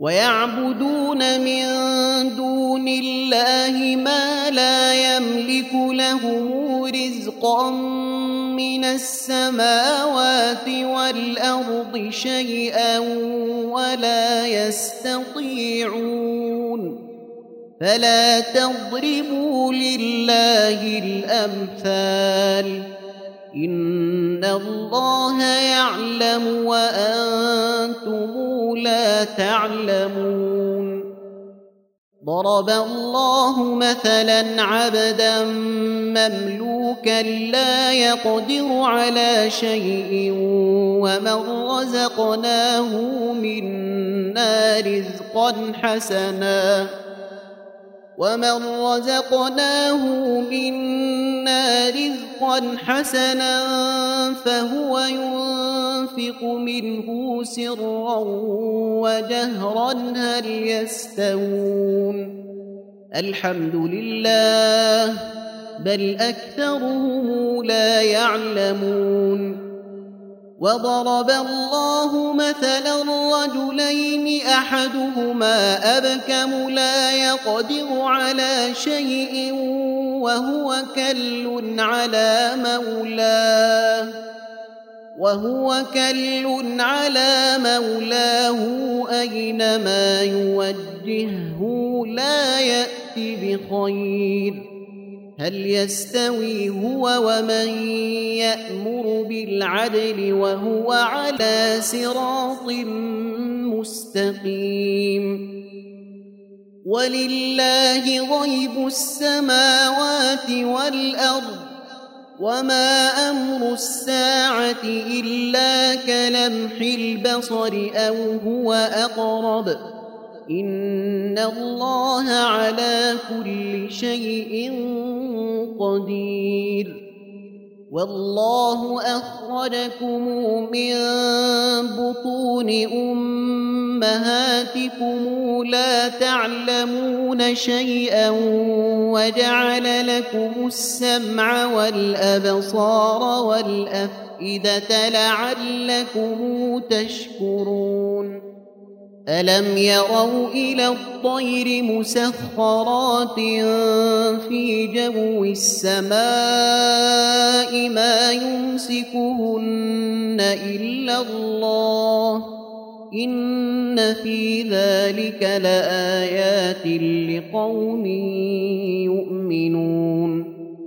ويعبدون من دون الله ما لا يملك لهم رزقا من السماوات والأرض شيئا ولا يستطيعون. فلا تضربوا لله الأمثال، إن الله يعلم وأنتم لا تعلمون. ضرب الله مثلا عبدا مملوكا لا يقدر على شيء ومن رزقناه منا رزقا حسنا فهو ينفق منه سرا وجهرا هل يستوون؟ الحمد لله، بل أكثرهم لا يعلمون. وضرب الله مثلا رجلين أحدهما أبكم لا يقدر على شيء وهو كل على مولاه أينما يوجهه لا يأتي بخير. هل يستوي هو ومن يأمر بالعدل وهو على صراط مستقيم؟ ولله غيب السماوات والأرض، وما أمر الساعة إلا كلمح البصر أو هو أقرب، إن الله على كل شيء قدير. والله أخرجكم من بطون أمهاتكم لا تعلمون شيئا وجعل لكم السمع والأبصار والأفئدة لعلكم تشكرون. ألم يروا إلى الطير مسخرات في جو السماء ما يمسكهن إلا الله، إن في ذلك لآيات لقوم يؤمنون.